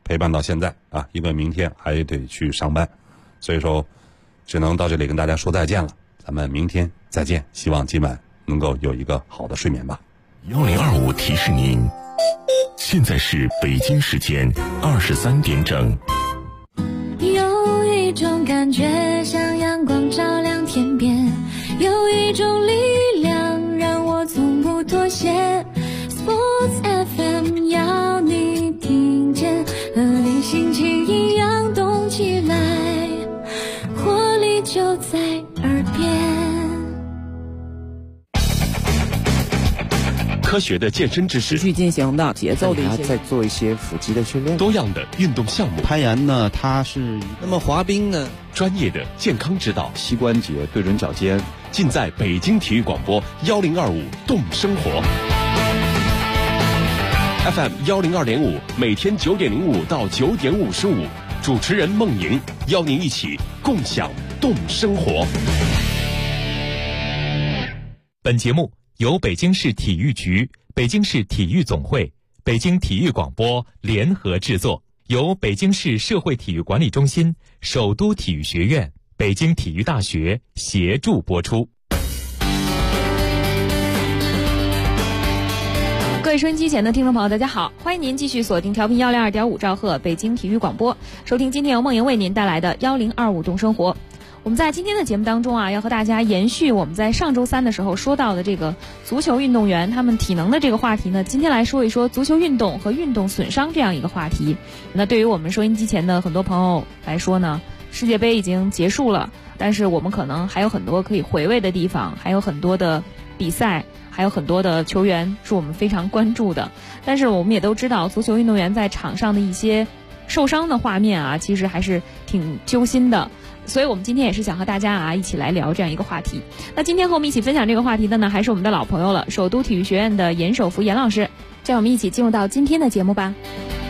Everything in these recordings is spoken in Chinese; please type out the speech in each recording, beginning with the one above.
陪伴到现在啊，因为明天还得去上班，所以说只能到这里跟大家说再见了。咱们明天再见，希望今晚能够有一个好的睡眠吧。 1025提示您，现在是北京时间23点整。 有一种感觉像阳光照亮天边，有一种力量让我从不妥协。Sports FM 要你听见，和你心情一样动起来，活力就在耳边。 科学的健身知识， 持续进行的节奏的一些， 再做一些腹肌的训练， 多样的运动项目， 攀岩呢，它是那么滑冰呢， 专业的健康指导， 膝关节对准脚尖， 尽在北京体育广播1025动生活 FM 102.5，每天9点05到9点55，主持人孟莹邀您一起共享动生活。 本节目由北京市体育局、北京市体育总会、北京体育广播联合制作，由北京市社会体育管理中心、首都体育学院、北京体育大学协助播出。 各位收音机前的听众朋友，大家好，欢迎您继续锁定调频102.5兆赫北京体育广播，收听今天由梦莹为您带来的1025动生活。我们在今天的节目当中啊，要和大家延续我们在上周三的时候说到的这个足球运动员他们体能的这个话题呢，今天来说一说足球运动和运动损伤这样一个话题。那对于我们收音机前的很多朋友来说呢，世界杯已经结束了，但是我们可能还有很多可以回味的地方，还有很多的比赛，还有很多的球员是我们非常关注的。但是我们也都知道，足球运动员在场上的一些受伤的画面啊，其实还是挺揪心的。所以我们今天也是想和大家啊一起来聊这样一个话题。那今天和我们一起分享这个话题的呢，还是我们的老朋友了，首都体育学院的严守福严老师。这样我们一起进入到今天的节目吧。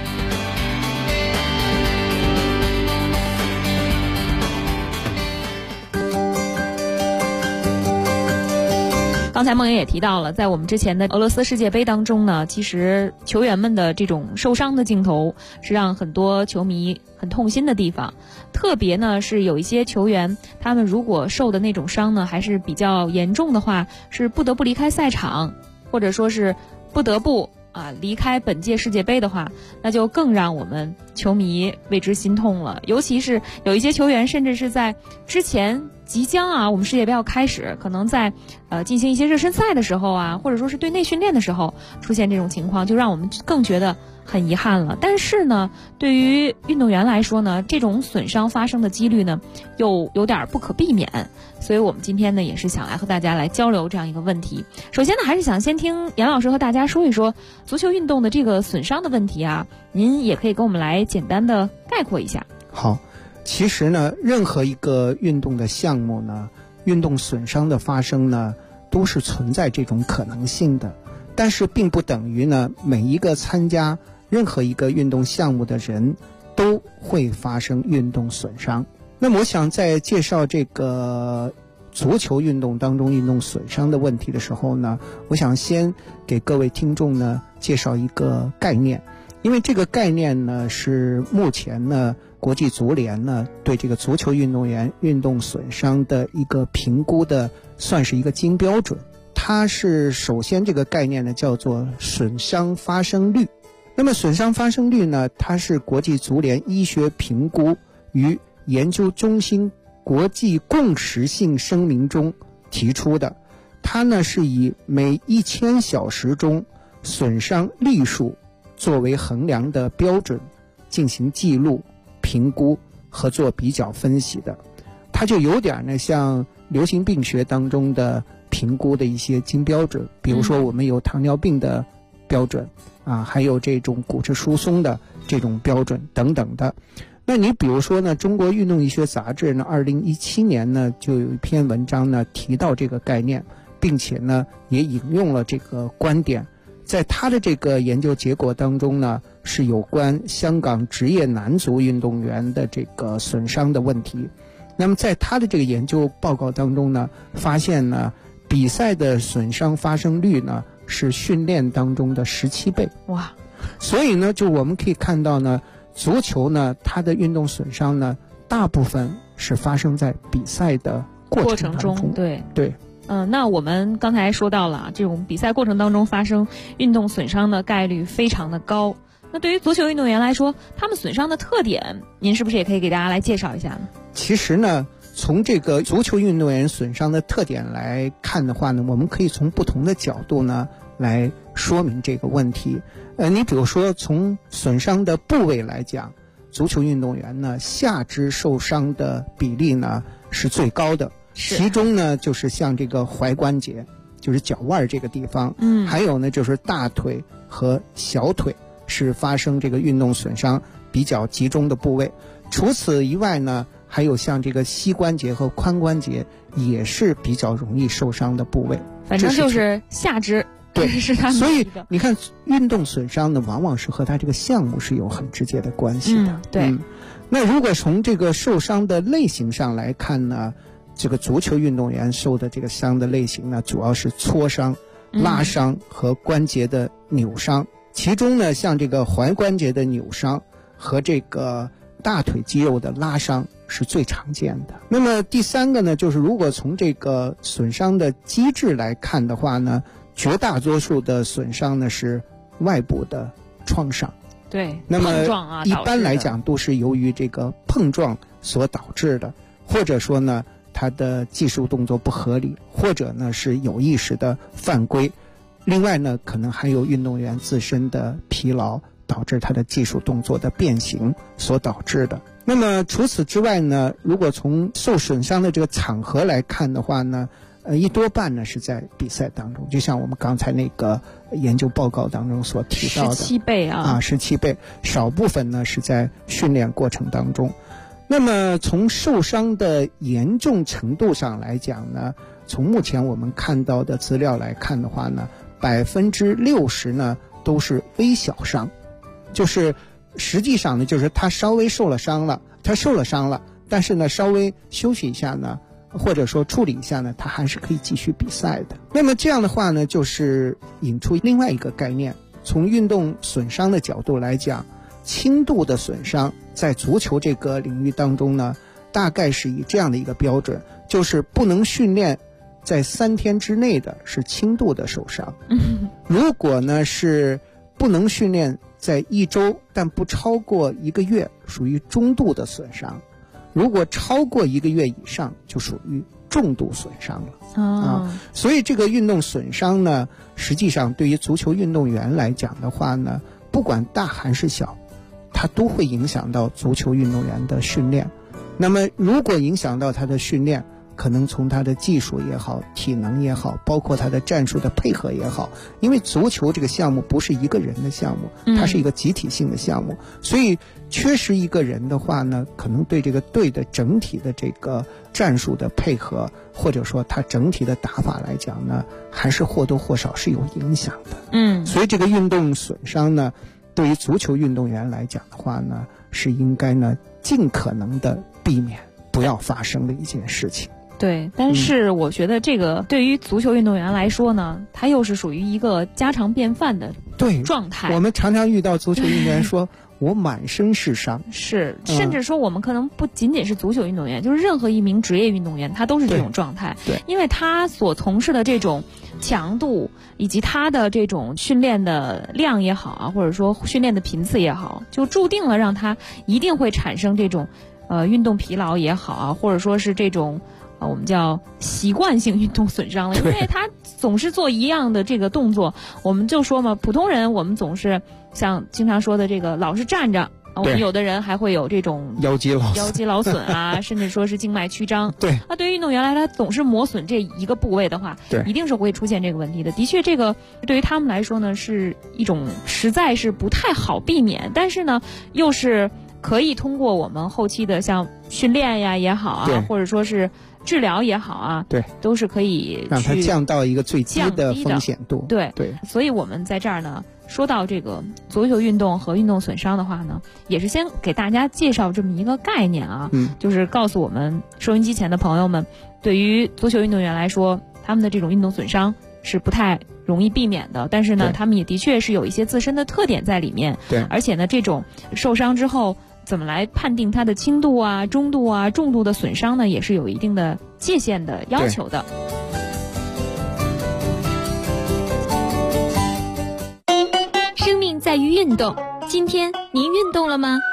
刚才梦莹也提到了，在我们之前的俄罗斯世界杯当中呢，其实球员们的这种受伤的镜头是让很多球迷很痛心的地方。特别呢是有一些球员，他们如果受的那种伤呢还是比较严重的话，是不得不离开赛场，或者说是不得不离开本届世界杯的话，那就更让我们球迷为之心痛了。尤其是有一些球员甚至是在之前即将我们世界杯要开始，可能在进行一些热身赛的时候或者说是对内训练的时候出现这种情况，就让我们更觉得很遗憾了。但是呢，对于运动员来说呢，这种损伤发生的几率呢又有点不可避免。所以我们今天呢也是想来和大家来交流这样一个问题。首先呢，还是想先听严老师和大家说一说足球运动的这个损伤的问题您也可以跟我们来简单的概括一下。 好，其实呢，任何一个运动的项目呢，运动损伤的发生呢，都是存在这种可能性的。但是并不等于呢，每一个参加任何一个运动项目的人都会发生运动损伤。那么我想在介绍这个足球运动当中运动损伤的问题的时候呢，我想先给各位听众呢介绍一个概念。因为这个概念呢是目前呢国际足联呢对这个足球运动员运动损伤的一个评估的，算是一个金标准。它是首先这个概念呢叫做损伤发生率。那么损伤发生率呢，它是国际足联医学评估与研究中心国际共识性声明中提出的。它呢是以每1000小时中损伤例数作为衡量的标准进行记录、评估和做比较分析的。它就有点呢像流行病学当中的评估的一些金标准，比如说我们有糖尿病的标准还有这种骨质疏松的这种标准等等的。那你比如说呢，中国运动医学杂志呢2017年呢就有一篇文章呢提到这个概念，并且呢也引用了这个观点。在他的这个研究结果当中呢，是有关香港职业男足运动员的这个损伤的问题。那么在他的这个研究报告当中呢，发现呢比赛的损伤发生率呢是训练当中的17倍。 哇！ 所以呢，就我们可以看到呢， 足球呢，它的运动损伤呢，大部分是发生在比赛的过程当中。对。 那我们刚才说到了，这种比赛过程当中发生运动损伤的概率非常的高。那对于足球运动员来说，他们损伤的特点，您是不是也可以给大家来介绍一下呢？ 其实呢，从这个足球运动员损伤的特点来看的话呢，我们可以从不同的角度呢来说明这个问题。你比如说从损伤的部位来讲，足球运动员呢下肢受伤的比例呢是最高的，其中呢就是像这个踝关节，就是脚腕这个地方，还有呢就是大腿和小腿是发生这个运动损伤比较集中的部位。除此以外呢，还有像这个膝关节和髋关节也是比较容易受伤的部位。 反正就是下肢， 对， 是他们。 所以你看，运动损伤呢，往往是和他这个项目是有很直接的关系的。 对。 那如果从这个受伤的类型上来看呢，这个足球运动员受的这个伤的类型呢，主要是挫伤、拉伤和关节的扭伤。其中呢，像这个踝关节的扭伤和这个大腿肌肉的拉伤是最常见的。那么第三个呢，就是如果从这个损伤的机制来看的话呢，绝大多数的损伤呢是外部的创伤。 对， 那么碰撞啊， 一般来讲都是由于这个碰撞所导致的，或者说呢，他的技术动作不合理，或者呢是有意识的犯规。另外呢，可能还有运动员自身的疲劳导致他的技术动作的变形所导致的。那么除此之外呢，如果从受损伤的这个场合来看的话呢，一多半呢是在比赛当中，就像我们刚才那个研究报告当中所提到的 17倍啊 ，17倍，少部分呢是在训练过程当中。那么从受伤的严重程度上来讲呢，从目前我们看到的资料来看的话呢，60%呢都是微小伤，就是实际上呢，就是他稍微受了伤了，但是呢稍微休息一下呢，或者说处理一下呢，他还是可以继续比赛的。那么这样的话呢，就是引出另外一个概念，从运动损伤的角度来讲，轻度的损伤在足球这个领域当中呢，大概是以这样的一个标准，就是不能训练在3天之内的是轻度的受伤。如果呢是不能训练在1周但不超过1个月，属于中度的损伤。如果超过1个月以上，就属于重度损伤了。所以这个运动损伤呢，实际上对于足球运动员来讲的话呢，不管大还是小，它都会影响到足球运动员的训练。那么如果影响到他的训练，可能从他的技术也好，体能也好，包括他的战术的配合也好，因为足球这个项目不是一个人的项目，它是一个集体性的项目，所以缺失一个人的话呢，可能对这个队的整体的这个战术的配合，或者说他整体的打法来讲呢，还是或多或少是有影响的。所以这个运动损伤呢，对于足球运动员来讲的话呢，是应该呢尽可能的避免不要发生的一件事情。 对，但是我觉得这个对于足球运动员来说呢，它又是属于一个家常便饭的状态。 我们常常遇到足球运动员说我满身是伤， 是，甚至说我们可能不仅仅是足球运动员，就是任何一名职业运动员他都是这种状态。 对， 因为他所从事的这种强度以及他的这种训练的量也好啊，或者说训练的频次也好，就注定了让他一定会产生这种运动疲劳也好啊，或者说是这种我们叫习惯性运动损伤了，因为他总是做一样的这个动作。我们就说嘛，普通人我们总是像经常说的这个老是站着，我们有的人还会有这种腰肌劳损啊，甚至说是静脉曲张。 对， 那对于运动员来，他总是磨损这一个部位的话，一定是会出现这个问题的。的确，这个对于他们来说呢，是一种实在是不太好避免，但是呢，又是可以通过我们后期的像训练呀也好啊，或者说是治疗也好啊， 对， 都是可以让它降到一个最低的风险度。 对，所以我们在这儿呢，说到这个足球运动和运动损伤的话呢，也是先给大家介绍这么一个概念啊，就是告诉我们收音机前的朋友们，对于足球运动员来说，他们的这种运动损伤是不太容易避免的，但是呢， 对他们也的确是有一些自身的特点在里面。 对， 而且呢，这种受伤之后怎么来判定它的轻度啊、中度啊、重度的损伤呢，也是有一定的界限的要求的。 生命在于运动，今天您运动了吗？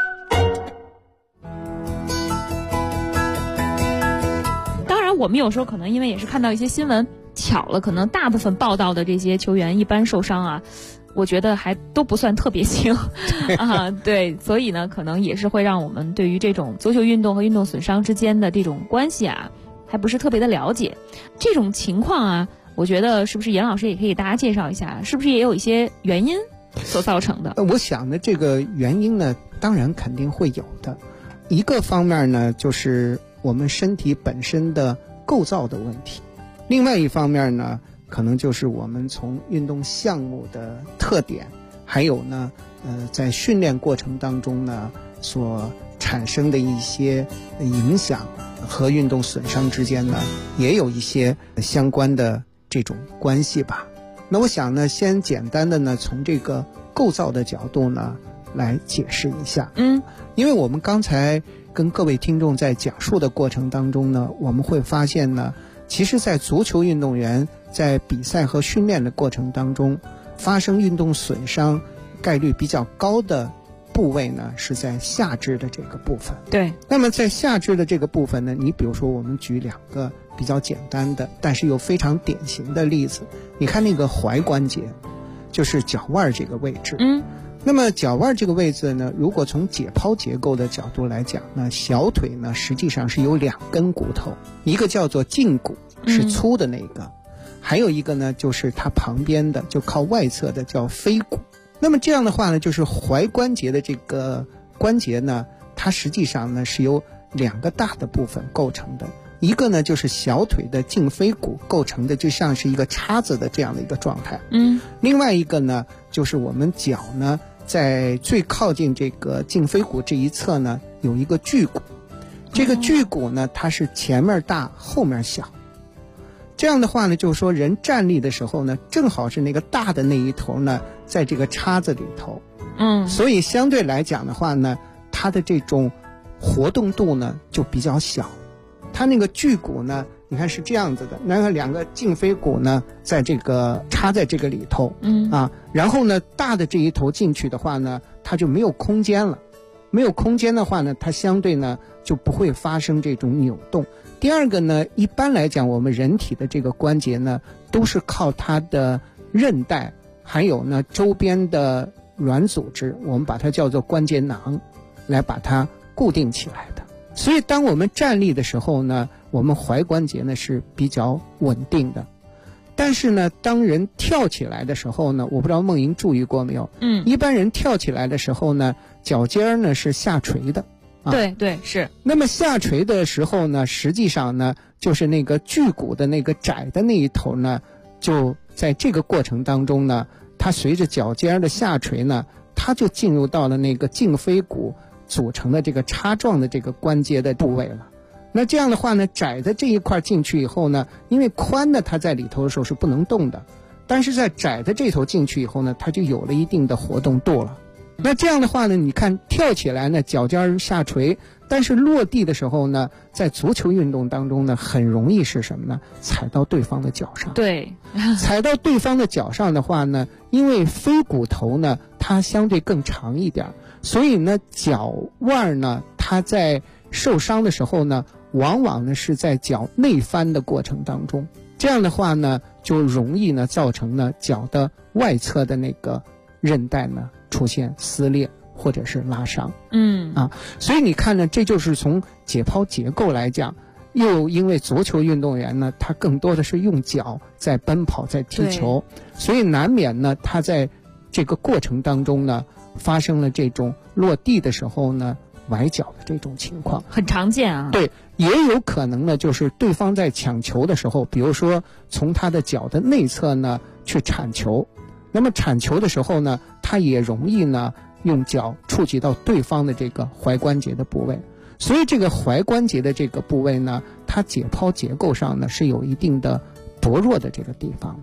当然，我们有时候可能因为也是看到一些新闻，巧了，可能大部分报道的这些球员一般受伤啊，我觉得还都不算特别轻啊。对，所以呢，可能也是会让我们对于这种足球运动和运动损伤之间的这种关系啊，还不是特别的了解。这种情况啊，我觉得是不是严老师也可以给大家介绍一下，是不是也有一些原因所造成的？ 我想呢，这个原因呢，当然肯定会有的。一个方面呢，就是我们身体本身的构造的问题；另外一方面呢，可能就是我们从运动项目的特点，还有呢，在训练过程当中呢，所产生的一些影响和运动损伤之间呢，也有一些相关的这种关系吧。那我想呢，先简单的呢，从这个构造的角度呢，来解释一下。因为我们刚才跟各位听众在讲述的过程当中呢，我们会发现呢，其实在足球运动员在比赛和训练的过程当中，发生运动损伤概率比较高的部位呢，是在下肢的这个部分。 对。 那么在下肢的这个部分呢，你比如说我们举两个比较简单的，但是又非常典型的例子。你看那个踝关节，就是脚腕这个位置。那么脚腕这个位置呢，如果从解剖结构的角度来讲呢，小腿呢实际上是有两根骨头，一个叫做胫骨，是粗的那个，还有一个呢就是它旁边的就靠外侧的叫腓骨。那么这样的话呢，就是踝关节的这个关节呢，它实际上呢是由两个大的部分构成的，一个呢就是小腿的胫腓骨构成的，就像是一个叉子的这样的一个状态。另外一个呢，就是我们脚呢在最靠近这个胫腓骨这一侧呢，有一个距骨。这个距骨呢，它是前面大后面小。这样的话呢，就是说人站立的时候呢，正好是那个大的那一头呢，在这个叉子里头。所以相对来讲的话呢，它的这种活动度呢就比较小。它那个距骨呢，你看是这样子的，那个两个胫腓骨呢，在这个插在这个里头，然后呢，大的这一头进去的话呢，它就没有空间了。没有空间的话呢，它相对呢就不会发生这种扭动。第二个呢，一般来讲，我们人体的这个关节呢，都是靠它的韧带，还有呢周边的软组织，我们把它叫做关节囊，来把它固定起来的。所以当我们站立的时候呢，我们踝关节呢是比较稳定的。但是呢，当人跳起来的时候呢，我不知道梦莹注意过没有，一般人跳起来的时候呢，脚尖呢是下垂的。 对对，是。 那么下垂的时候呢，实际上呢，就是那个距骨的那个窄的那一头呢，就在这个过程当中呢，它随着脚尖的下垂呢，它就进入到了那个胫腓骨组成的这个叉状的这个关节的部位了。那这样的话呢，窄的这一块进去以后呢，因为宽的它在里头的时候是不能动的，但是在窄的这头进去以后呢，它就有了一定的活动度了。那这样的话呢，你看跳起来呢，脚尖下垂，但是落地的时候呢，在足球运动当中呢，很容易是什么呢？踩到对方的脚上。 对， 踩到对方的脚上的话呢，因为腓骨头呢，它相对更长一点，所以呢，脚腕呢，它在受伤的时候呢，往往呢是在脚内翻的过程当中。这样的话呢，就容易呢造成呢脚的外侧的那个韧带呢出现撕裂或者是拉伤。所以你看呢，这就是从解剖结构来讲，又因为足球运动员呢，他更多的是用脚在奔跑在踢球，所以难免呢他在这个过程当中呢发生了这种落地的时候呢崴脚的这种情况， 很常见啊。 对，也有可能呢，就是对方在抢球的时候，比如说从他的脚的内侧呢去铲球，那么铲球的时候呢，他也容易呢用脚触及到对方的这个踝关节的部位。所以这个踝关节的这个部位呢，它解剖结构上呢是有一定的薄弱的这个地方的。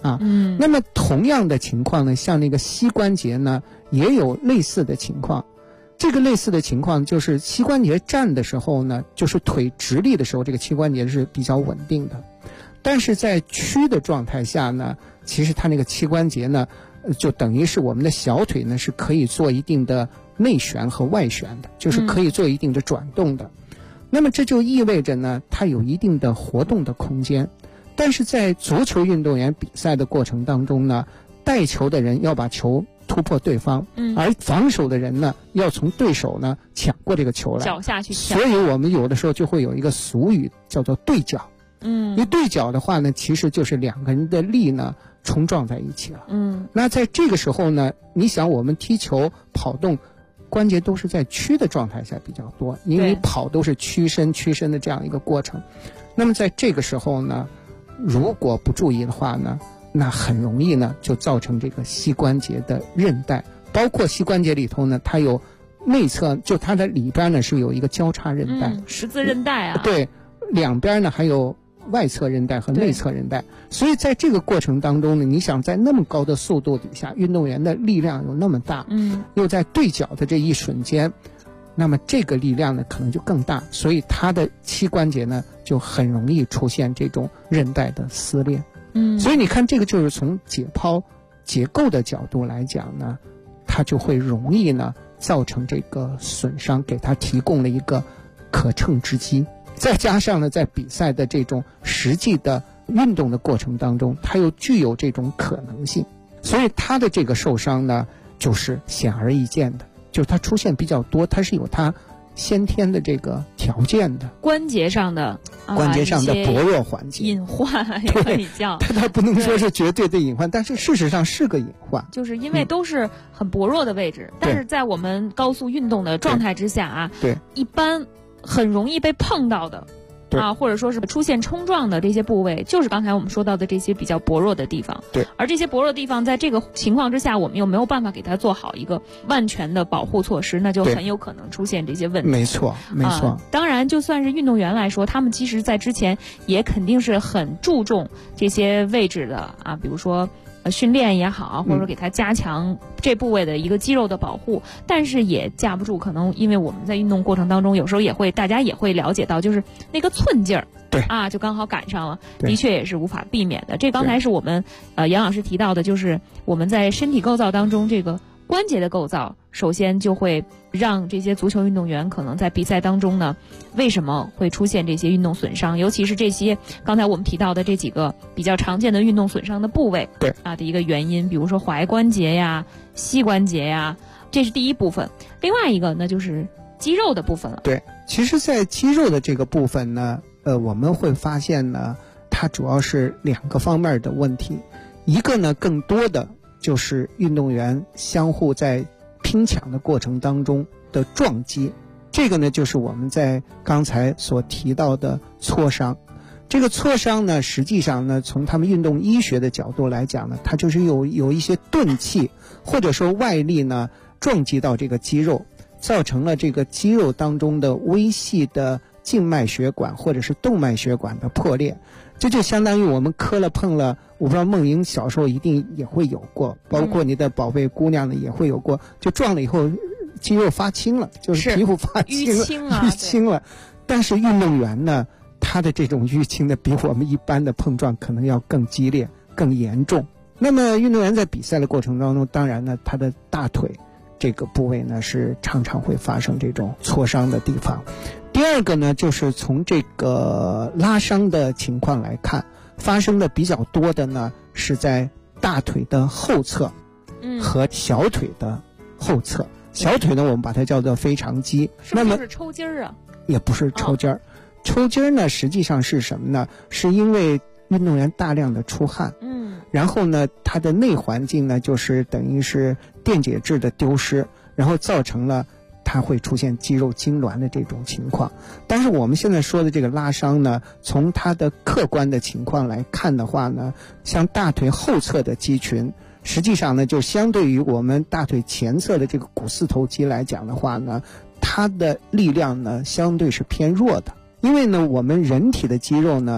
啊。那么同样的情况呢，像那个膝关节呢，也有类似的情况。这个类似的情况就是膝关节站的时候呢，就是腿直立的时候，这个膝关节是比较稳定的。但是在屈的状态下呢，其实它那个膝关节呢，就等于是我们的小腿呢是可以做一定的内旋和外旋的，就是可以做一定的转动的。那么这就意味着呢，它有一定的活动的空间。但是在足球运动员比赛的过程当中呢，带球的人要把球突破对方，而防守的人呢，要从对手呢抢过这个球来， 脚下去抢。 所以我们有的时候就会有一个俗语叫做对角。一对角的话呢，其实就是两个人的力呢冲撞在一起了。那在这个时候呢，你想我们踢球跑动，关节都是在屈的状态下比较多，因为跑都是屈身的这样一个过程。那么在这个时候呢，如果不注意的话呢，那很容易呢就造成这个膝关节的韧带，包括膝关节里头呢，它有内侧，就它的里边呢是有一个交叉韧带， 十字韧带啊。 对，两边呢还有外侧韧带和内侧韧带。所以在这个过程当中呢，你想在那么高的速度底下，运动员的力量有那么大，又在对角的这一瞬间，那么这个力量呢可能就更大，所以他的膝关节呢就很容易出现这种韧带的撕裂。所以你看，这个就是从解剖结构的角度来讲呢，它就会容易呢造成这个损伤，给它提供了一个可乘之机。再加上呢，在比赛的这种实际的运动的过程当中，它又具有这种可能性，所以它的这个受伤呢，就是显而易见的，就是它出现比较多，它是有它先天的这个条件的， 关节上的薄弱环节隐患也可以叫， 它不能说是绝对的隐患，但是事实上是个隐患， 就是因为都是很薄弱的位置，但是在我们高速运动的状态之下啊， 对， 一般很容易被碰到的啊，或者说是出现冲撞的这些部位，就是刚才我们说到的这些比较薄弱的地方。 对， 而这些薄弱的地方，在这个情况之下，我们又没有办法给它做好一个万全的保护措施，那就很有可能出现这些问题。 没错，没错。 当然，就算是运动员来说，他们其实在之前也肯定是很注重这些位置的啊，比如说训练也好，或者说给他加强这部位的一个肌肉的保护，但是也架不住可能因为我们在运动过程当中，有时候大家也会了解到，就是那个寸劲儿， 对啊，就刚好赶上了，的确也是无法避免的。这刚才是我们杨老师提到的，就是我们在身体构造当中这个关节的构造，首先就会让这些足球运动员可能在比赛当中呢，为什么会出现这些运动损伤，尤其是这些刚才我们提到的这几个比较常见的运动损伤的部位， 对啊的一个原因，比如说踝关节呀、膝关节呀，这是第一部分。另外一个呢就是肌肉的部分了。 对，其实在肌肉的这个部分呢，我们会发现呢，它主要是两个方面的问题，一个呢更多的就是运动员相互在拼抢的过程当中的撞击，这个呢就是我们在刚才所提到的挫伤。这个挫伤呢，实际上呢，从他们运动医学的角度来讲呢，它就是有一些钝器或者说外力呢撞击到这个肌肉，造成了这个肌肉当中的微细的静脉血管或者是动脉血管的破裂。这就相当于我们磕了碰了，我不知道梦莹小时候一定也会有过，包括你的宝贝姑娘呢也会有过，就撞了以后肌肉发青了，就是皮肤发青了，淤青了。但是运动员呢，他的这种淤青呢，比我们一般的碰撞可能要更激烈、更严重。那么运动员在比赛的过程当中，当然呢，他的大腿这个部位呢是常常会发生这种挫伤的地方。第二个呢，就是从这个拉伤的情况来看，发生的比较多的呢是在大腿的后侧和小腿的后侧。小腿呢我们把它叫做腓肠肌。 是不是抽筋儿啊？ 也不是抽筋儿。抽筋儿呢实际上是什么呢？是因为运动员大量的出汗，然后呢它的内环境呢就是等于是电解质的丢失，然后造成了它会出现肌肉痉挛的这种情况。但是我们现在说的这个拉伤呢，从它的客观的情况来看的话呢，像大腿后侧的肌群，实际上呢就相对于我们大腿前侧的这个股四头肌来讲的话呢，它的力量呢相对是偏弱的。因为呢我们人体的肌肉呢，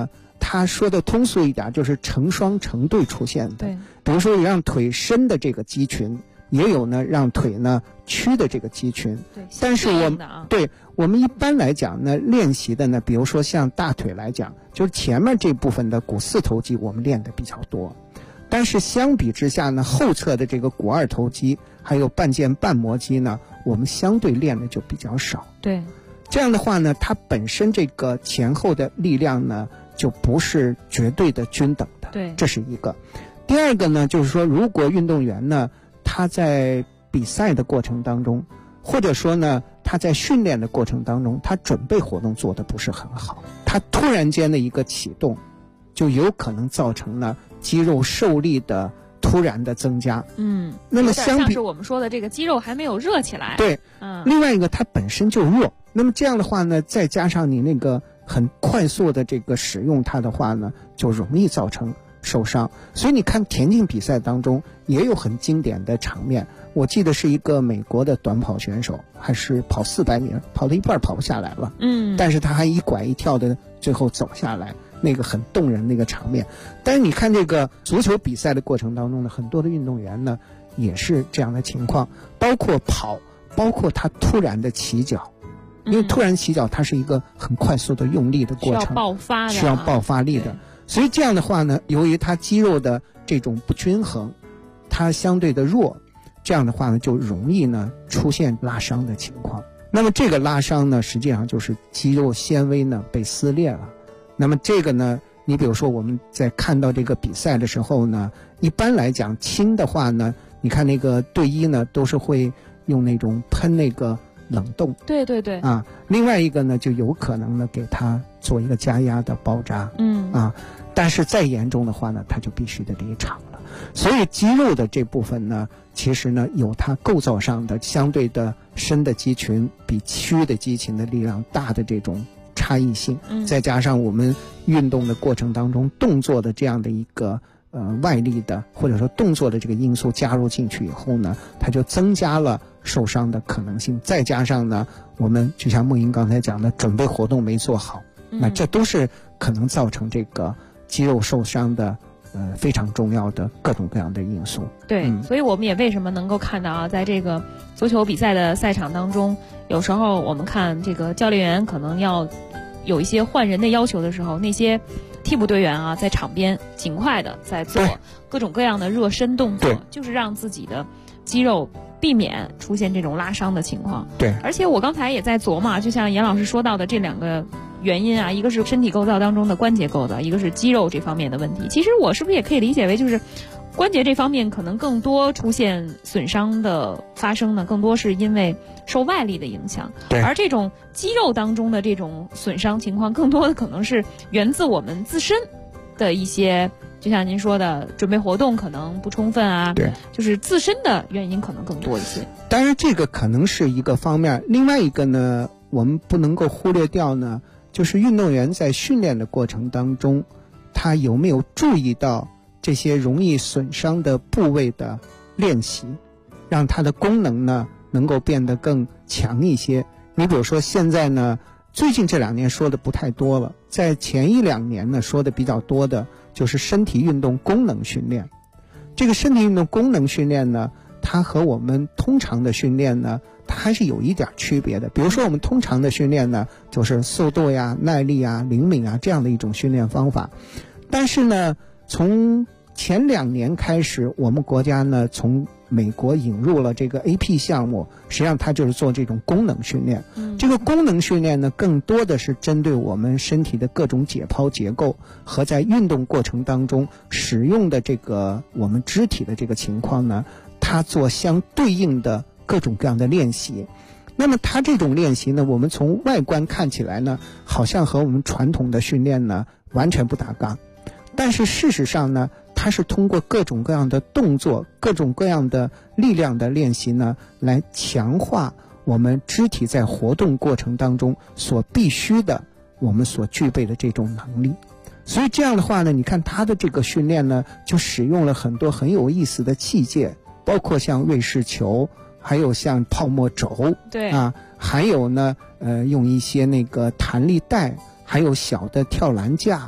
它说的通俗一点，就是成双成对出现的。 对， 比如说让腿伸的这个肌群，也有呢让腿呢屈的这个肌群。 对， 但是我们一般来讲呢，练习的呢，比如说像大腿来讲，就是前面这部分的股四头肌我们练的比较多，但是相比之下呢，后侧的这个股二头肌还有半腱半膜肌呢，我们相对练的就比较少。 对， 这样的话呢，它本身这个前后的力量呢，就不是绝对的均等的。 对， 这是一个。第二个呢，就是说，如果运动员呢，他在比赛的过程当中，或者说呢，他在训练的过程当中，他准备活动做得不是很好，他突然间的一个启动，就有可能造成了肌肉受力的突然的增加。那么像是我们说的这个肌肉还没有热起来。 对，另外一个它本身就弱，那么这样的话呢，再加上你那个很快速的这个使用它的话呢，就容易造成受伤。所以你看田径比赛当中也有很经典的场面，我记得是一个美国的短跑选手，还是跑400米，跑了一半跑不下来了，但是他还一拐一跳的最后走下来，那个很动人的一个场面。但是你看这个足球比赛的过程当中呢，很多的运动员呢也是这样的情况，包括跑，包括他突然的起脚，因为突然起脚它是一个很快速的用力的过程，需要爆发力的。所以这样的话呢，由于它肌肉的这种不均衡，它相对的弱，这样的话呢就容易呢出现拉伤的情况。那么这个拉伤呢，实际上就是肌肉纤维呢被撕裂了。那么这个呢，你比如说我们在看到这个比赛的时候呢，一般来讲轻的话呢，你看那个队医呢都是会用那种喷那个冷冻， 对另外一个呢就有可能呢给它做一个加压的包扎，但是再严重的话呢，它就必须得离场了。所以肌肉的这部分呢，其实呢有它构造上的相对的深的肌群比曲的肌群的力量大的这种差异性，再加上我们运动的过程当中动作的这样的一个外力的或者说动作的这个因素加入进去以后呢，它就增加了受伤的可能性。再加上呢，我们就像梦莹刚才讲的，准备活动没做好，那这都是可能造成这个肌肉受伤的非常重要的各种各样的因素。 对，所以我们也为什么能够看到啊，在这个足球比赛的赛场当中，有时候我们看这个教练员可能要有一些换人的要求的时候，那些替补队员啊，在场边尽快的在做各种各样的热身动作，就是让自己的肌肉避免出现这种拉伤的情况。 对， 而且我刚才也在琢磨，就像严老师说到的这两个原因啊，一个是身体构造当中的关节构造，一个是肌肉这方面的问题。其实我是不是也可以理解为，就是关节这方面可能更多出现损伤的发生呢，更多是因为受外力的影响。 对， 而这种肌肉当中的这种损伤情况，更多的可能是源自我们自身的一些，就像您说的，准备活动可能不充分啊， 对， 就是自身的原因可能更多一些。 当然这个可能是一个方面，另外一个呢，我们不能够忽略掉呢，就是运动员在训练的过程当中，他有没有注意到这些容易损伤的部位的练习，让它的功能呢能够变得更强一些。你比如说现在呢，最近这2年说的不太多了，在前1-2年呢说的比较多的就是身体运动功能训练。这个身体运动功能训练呢，它和我们通常的训练呢，它还是有一点区别的。比如说我们通常的训练呢，就是速度呀、耐力啊、灵敏啊这样的一种训练方法。但是呢，从前2年开始，我们国家呢从美国引入了这个 AP 项目，实际上它就是做这种功能训练。这个功能训练呢，更多的是针对我们身体的各种解剖结构和在运动过程当中使用的这个我们肢体的这个情况呢，它做相对应的各种各样的练习。那么它这种练习呢，我们从外观看起来呢，好像和我们传统的训练呢完全不搭嘎，但是事实上呢，它是通过各种各样的动作、各种各样的力量的练习呢，来强化我们肢体在活动过程当中所必须的我们所具备的这种能力。所以这样的话呢，你看它的这个训练呢，就使用了很多很有意思的器械，包括像瑞士球，还有像泡沫轴， 对啊，还有呢用一些那个弹力带，还有小的跳栏架，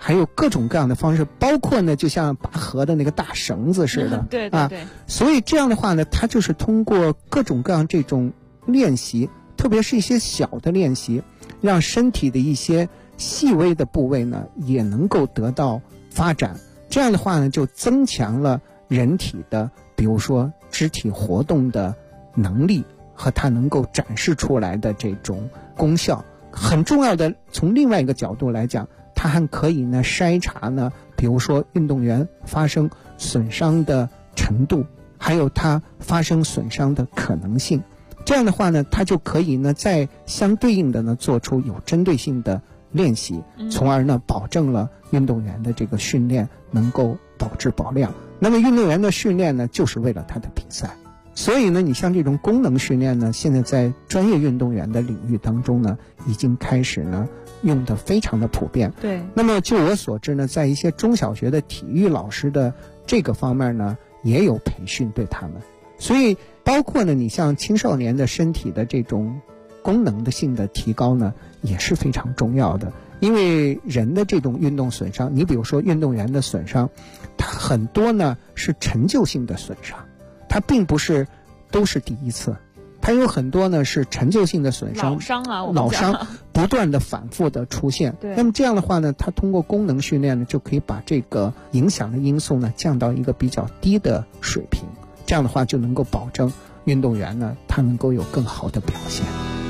还有各种各样的方式，包括呢就像拔河的那个大绳子似的， 对对对。 所以这样的话呢，它就是通过各种各样这种练习，特别是一些小的练习，让身体的一些细微的部位呢也能够得到发展。这样的话呢，就增强了人体的，比如说肢体活动的能力和它能够展示出来的这种功效。很重要的，从另外一个角度来讲，它还可以呢筛查呢，比如说运动员发生损伤的程度，还有它发生损伤的可能性。这样的话呢，它就可以呢在相对应的呢做出有针对性的练习，从而呢保证了运动员的这个训练能够保质保量。那么运动员的训练呢，就是为了他的比赛。所以呢，你像这种功能训练呢，现在在专业运动员的领域当中呢，已经开始呢用得非常的普遍。 对。 那么就我所知呢，在一些中小学的体育老师的这个方面呢，也有培训对他们。所以包括呢，你像青少年的身体的这种功能的性的提高呢，也是非常重要的。因为人的这种运动损伤，你比如说运动员的损伤，它很多呢是陈旧性的损伤。它并不是都是第一次，它有很多呢是陈旧性的损伤，老伤不断的反复的出现。那么这样的话呢，它通过功能训练呢，就可以把这个影响的因素呢降到一个比较低的水平。这样的话就能够保证运动员呢他能够有更好的表现。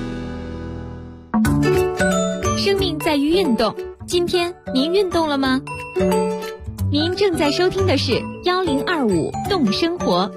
生命在于运动，今天您运动了吗？您正在收听的是1025动生活。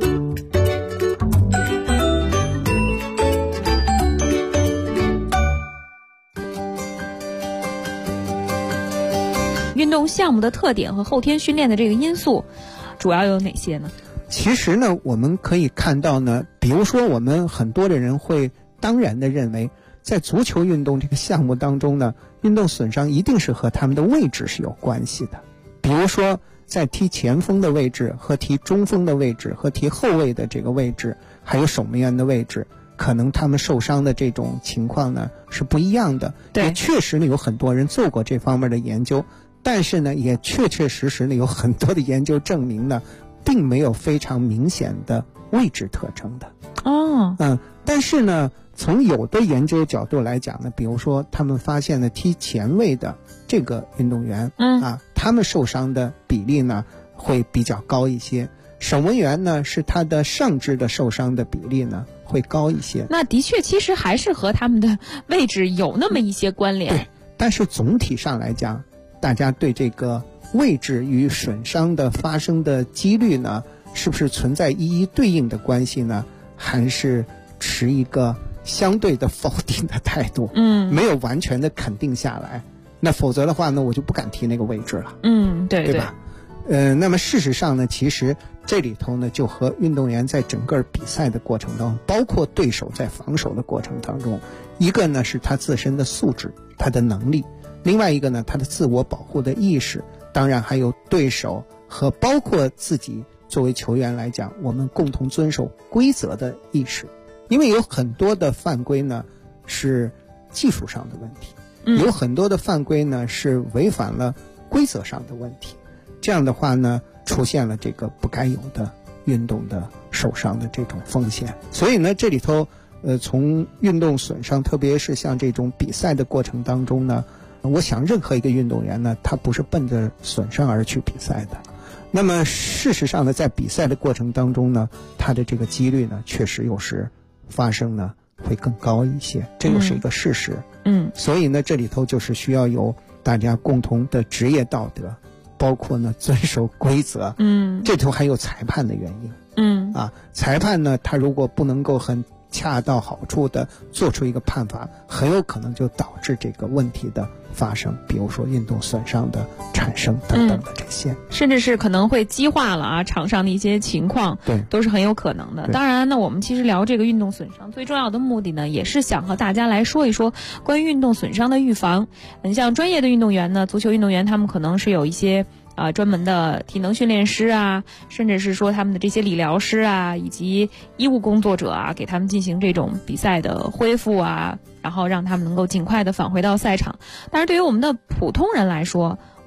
运动项目的特点和后天训练的这个因素主要有哪些呢？ 其实呢，我们可以看到呢，比如说我们很多的人会当然的认为，在足球运动这个项目当中呢，运动损伤一定是和他们的位置是有关系的。比如说在踢前锋的位置和踢中锋的位置和踢后卫的这个位置，还有守门员的位置，可能他们受伤的这种情况呢是不一样的。 对， 也确实呢有很多人做过这方面的研究，但是呢也确实呢有很多的研究证明呢并没有非常明显的位置特征的。但是呢从有的研究角度来讲呢，比如说他们发现呢踢前卫的这个运动员他们受伤的比例呢会比较高一些，守门员呢是他的上肢的受伤的比例呢会高一些。 那的确其实还是和他们的位置有那么一些关联。 对，但是总体上来讲，大家对这个位置与损伤的发生的几率呢是不是存在一一对应的关系呢，还是持一个相对的否定的态度，没有完全的肯定下来。那否则的话呢，我就不敢踢那个位置了。对吧？那么事实上呢，其实这里头呢，就和运动员在整个比赛的过程当中，包括对手在防守的过程当中，一个呢是他自身的素质，他的能力；另外一个呢，他的自我保护的意识，当然还有对手和包括自己作为球员来讲，我们共同遵守规则的意识。因为有很多的犯规呢是技术上的问题，有很多的犯规呢是违反了规则上的问题。这样的话呢，出现了这个不该有的运动的受伤的这种风险。所以呢，这里头从运动损伤，特别是像这种比赛的过程当中呢，我想任何一个运动员呢，他不是奔着损伤而去比赛的。那么事实上呢，在比赛的过程当中呢，他的这个几率呢确实有时发生呢会更高一些，这又是一个事实。所以呢，这里头就是需要有大家共同的职业道德，包括呢遵守规则。这头还有裁判的原因。裁判呢，他如果不能够很恰到好处的做出一个判罚，很有可能就导致这个问题的发生，比如说运动损伤的产生等等的这些， 甚至是可能会激化了场上的一些情况， 对， 都是很有可能的。当然呢，我们其实聊这个运动损伤最重要的目的呢，也是想和大家来说一说关于运动损伤的预防。你像专业的运动员呢，足球运动员他们可能是有一些专门的体能训练师甚至是说他们的这些理疗师以及医务工作者给他们进行这种比赛的恢复然后让他们能够尽快的返回到赛场。但是对于我们的普通人来说，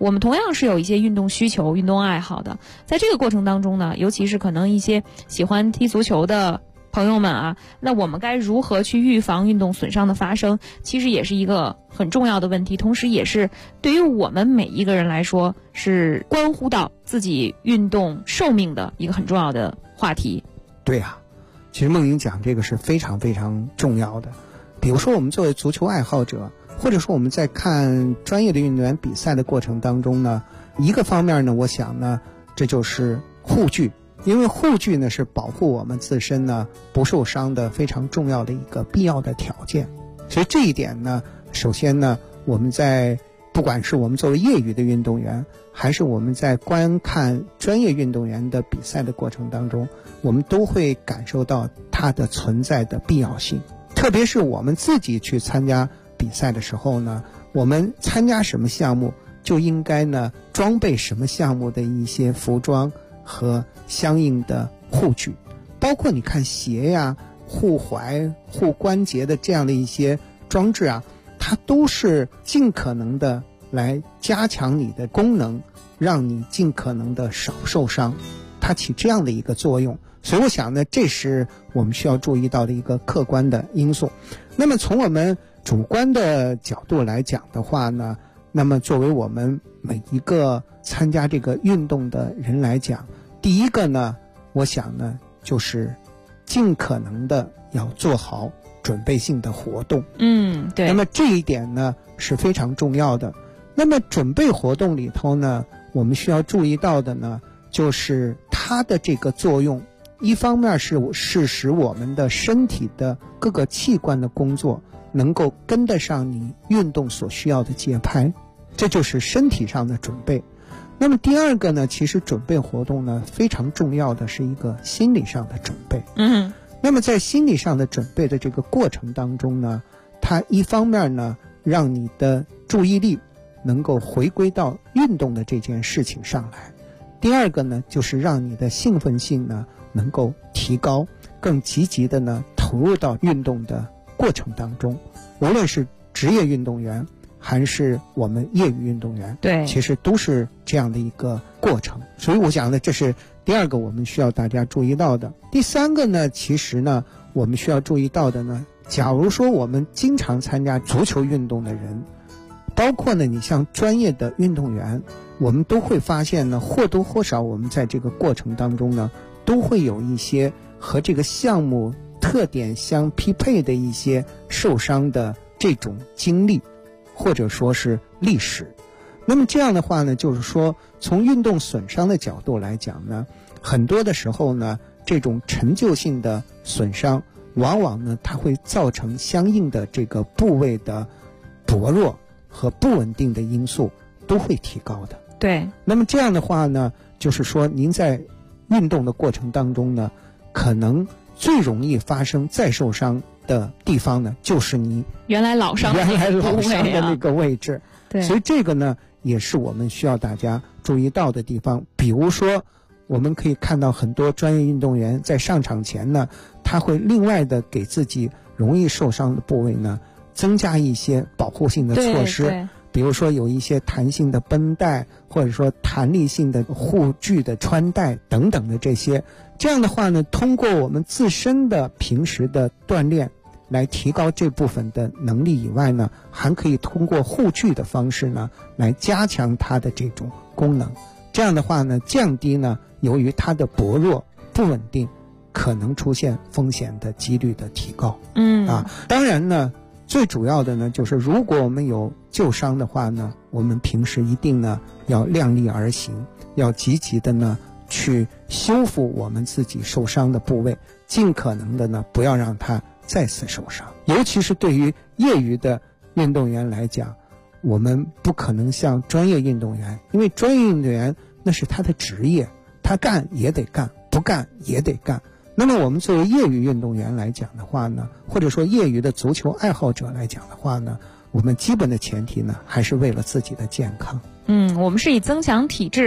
我们同样是有一些运动需求、运动爱好的，在这个过程当中呢，尤其是可能一些喜欢踢足球的朋友们啊，那我们该如何去预防运动损伤的发生，其实也是一个很重要的问题，同时也是对于我们每一个人来说是关乎到自己运动寿命的一个很重要的话题。 对啊，其实梦莹讲这个是非常非常重要的。比如说我们作为足球爱好者，或者说我们在看专业的运动员比赛的过程当中呢，一个方面呢，我想呢，这就是护具。因为护具呢是保护我们自身呢不受伤的非常重要的一个必要的条件，所以这一点呢，首先呢，我们在不管是我们作为业余的运动员，还是我们在观看专业运动员的比赛的过程当中，我们都会感受到它的存在的必要性。特别是我们自己去参加比赛的时候呢，我们参加什么项目就应该呢装备什么项目的一些服装和相应的护具，包括你看鞋呀、护踝、护关节的这样的一些装置啊，它都是尽可能的来加强你的功能，让你尽可能的少受伤，它起这样的一个作用。所以我想呢，这是我们需要注意到的一个客观的因素。那么从我们主观的角度来讲的话呢，那么作为我们每一个参加这个运动的人来讲，第一个呢，我想呢，就是尽可能的要做好准备性的活动。 对。 那么这一点呢是非常重要的。那么准备活动里头呢，我们需要注意到的呢，就是它的这个作用，一方面是使我们的身体的各个器官的工作能够跟得上你运动所需要的节拍，这就是身体上的准备。那么第二个呢，其实准备活动呢非常重要的是一个心理上的准备。那么在心理上的准备的这个过程当中呢，它一方面呢让你的注意力能够回归到运动的这件事情上来，第二个呢就是让你的兴奋性呢能够提高，更积极的呢投入到运动的过程当中。无论是职业运动员还是我们业余运动员， 对， 其实都是这样的一个过程。所以我想呢，这是第二个我们需要大家注意到的。第三个呢，其实呢我们需要注意到的呢，假如说我们经常参加足球运动的人，包括呢你像专业的运动员，我们都会发现呢，或多或少我们在这个过程当中呢，都会有一些和这个项目特点相匹配的一些受伤的这种经历，或者说是历史。那么这样的话呢，就是说从运动损伤的角度来讲呢，很多的时候呢，这种陈旧性的损伤往往呢它会造成相应的这个部位的薄弱和不稳定的因素都会提高的。 对。 那么这样的话呢，就是说您在运动的过程当中呢，可能最容易发生再受伤的地方呢，就是你原来老伤的那个位置。 对。 所以这个呢也是我们需要大家注意到的地方。比如说我们可以看到很多专业运动员在上场前呢，他会另外的给自己容易受伤的部位呢增加一些保护性的措施。 对。 比如说有一些弹性的绷带，或者说弹力性的护具的穿戴等等的这些，这样的话呢，通过我们自身的平时的锻炼来提高这部分的能力以外呢，还可以通过护具的方式呢来加强它的这种功能。这样的话呢，降低呢由于它的薄弱不稳定可能出现风险的几率的提高。当然呢，最主要的呢，就是如果我们有旧伤的话呢，我们平时一定呢要量力而行，要积极的呢去修复我们自己受伤的部位，尽可能的呢不要让它再次受伤。尤其是对于业余的运动员来讲，我们不可能像专业运动员，因为专业运动员那是他的职业，他干也得干，不干也得干。那么我们作为业余运动员来讲的话呢，或者说业余的足球爱好者来讲的话呢，我们基本的前提呢还是为了自己的健康。 我们是以增强体质，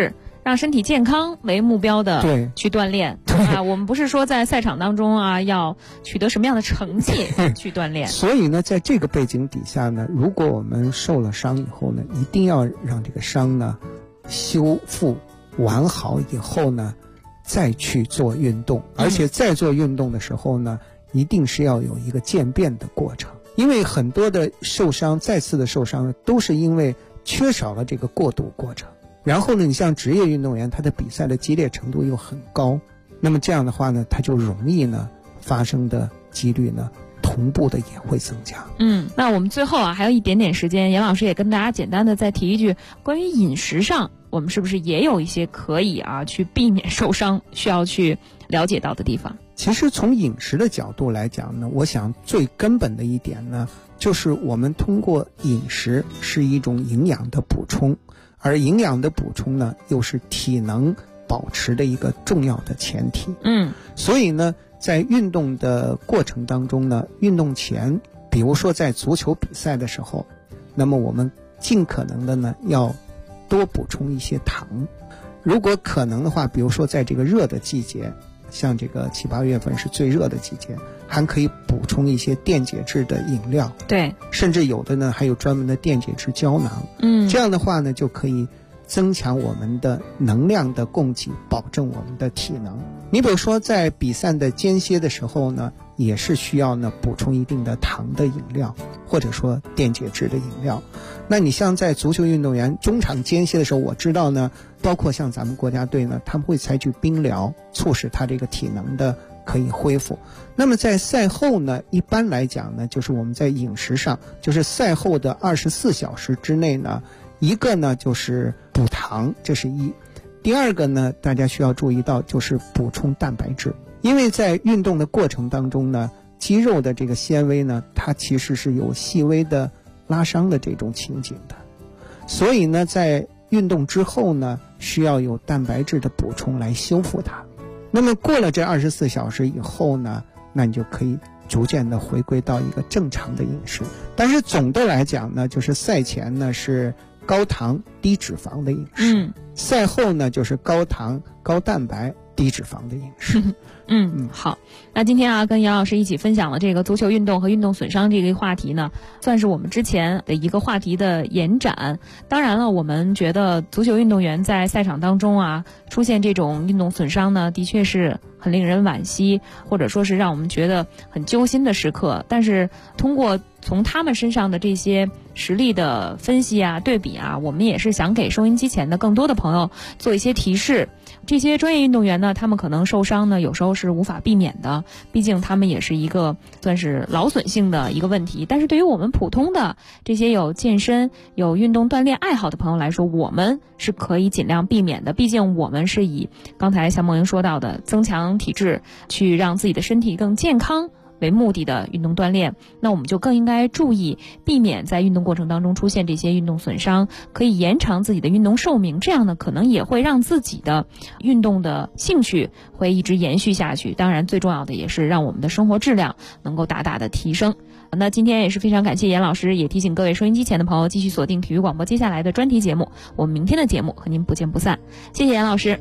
让身体健康为目标的对去锻炼啊。我们不是说在赛场当中啊要取得什么样的成绩去锻炼。 所以呢，在这个背景底下呢，如果我们受了伤以后呢，一定要让这个伤呢修复完好以后呢，再去做运动，而且在做运动的时候呢，一定是要有一个渐变的过程。因为很多的受伤，再次的受伤都是因为缺少了这个过渡过程。然后呢，你像职业运动员，他的比赛的激烈程度又很高，那么这样的话呢，他就容易呢发生的几率呢同步的也会增加。 那我们最后啊还有一点点时间，严老师也跟大家简单的再提一句，关于饮食上，我们是不是也有一些可以去避免受伤需要去了解到的地方？ 其实从饮食的角度来讲呢，我想最根本的一点呢，就是我们通过饮食是一种营养的补充，而营养的补充呢，又是体能保持的一个重要的前提。所以呢，在运动的过程当中呢，运动前，比如说在足球比赛的时候，那么我们尽可能的呢，要多补充一些糖。如果可能的话，比如说在这个热的季节，像这个7、8月份是最热的季节，还可以补充一些电解质的饮料。 对， 甚至有的呢还有专门的电解质胶囊。这样的话呢，就可以增强我们的能量的供给，保证我们的体能。你比如说在比赛的间歇的时候呢，也是需要呢补充一定的糖的饮料，或者说电解质的饮料。那你像在足球运动员中场间歇的时候，我知道呢，包括像咱们国家队呢，他们会采取冰疗，促使他这个体能的可以恢复。那么在赛后呢，一般来讲呢，就是我们在饮食上，就是赛后的24小时之内呢，一个呢就是补糖，这是一。第二个呢，大家需要注意到就是补充蛋白质，因为在运动的过程当中呢，肌肉的这个纤维呢，它其实是有细微的拉伤的这种情景的，所以呢，在运动之后呢，需要有蛋白质的补充来修复它。那么过了这24小时以后呢，那你就可以逐渐的回归到一个正常的饮食。但是总的来讲呢，就是赛前呢是高糖低脂肪的饮食，赛后呢就是高糖高蛋白低脂肪的饮食。 好，那今天跟杨老师一起分享了这个足球运动和运动损伤这个话题呢，算是我们之前的一个话题的延展。当然了，我们觉得足球运动员在赛场当中出现这种运动损伤呢，的确是很令人惋惜，或者说是让我们觉得很揪心的时刻。但是通过从他们身上的这些实例的分析对比我们也是想给收音机前的更多的朋友做一些提示。这些专业运动员呢，他们可能受伤呢，有时候是无法避免的，毕竟他们也是一个算是劳损性的一个问题。但是对于我们普通的这些有健身、有运动锻炼爱好的朋友来说，我们是可以尽量避免的。毕竟我们是以刚才像梦莹说到的增强体质，去让自己的身体更健康为目的的运动锻炼，那我们就更应该注意避免在运动过程当中出现这些运动损伤，可以延长自己的运动寿命，这样呢可能也会让自己的运动的兴趣会一直延续下去。当然最重要的也是让我们的生活质量能够大大的提升。那今天也是非常感谢严老师，也提醒各位收音机前的朋友继续锁定体育广播接下来的专题节目，我们明天的节目和您不见不散。谢谢严老师。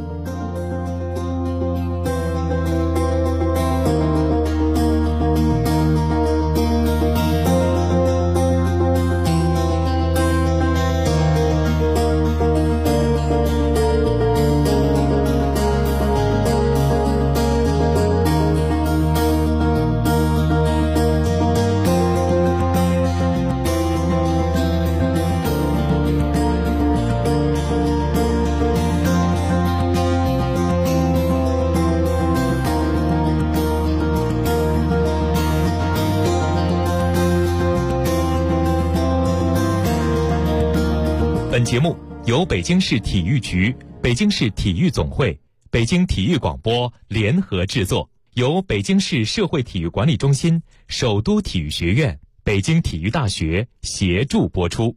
本节目由北京市体育局、北京市体育总会、北京体育广播联合制作，由北京市社会体育管理中心、首都体育学院、北京体育大学协助播出。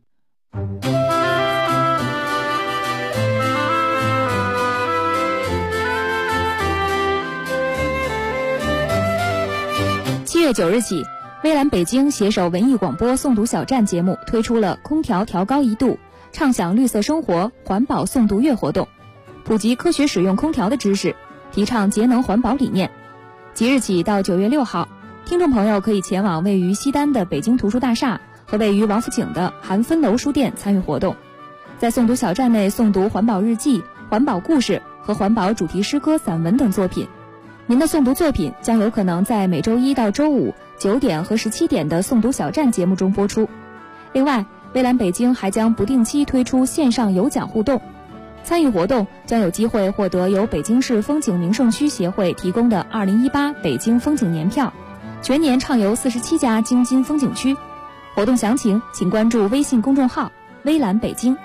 7月9日起，微蓝北京携手文艺广播诵读小站节目推出了空调调高1度，畅享绿色生活环保诵读月活动。 普及科学使用空调的知识，提倡节能环保理念。即日起到9月6号，听众朋友可以前往位于西单的北京图书大厦和位于王府井的韩分楼书店参与活动，在诵读小站内诵读环保日记、环保故事和环保主题诗歌、散文等作品。您的诵读作品将有可能在每周一到周五9点和17点的诵读小站节目中播出。另外，蔚蓝北京还将不定期推出线上有奖互动，参与活动将有机会获得由北京市风景名胜区协会提供的2018北京风景年票，全年畅游47家京津风景区。活动详情请关注微信公众号蔚蓝北京。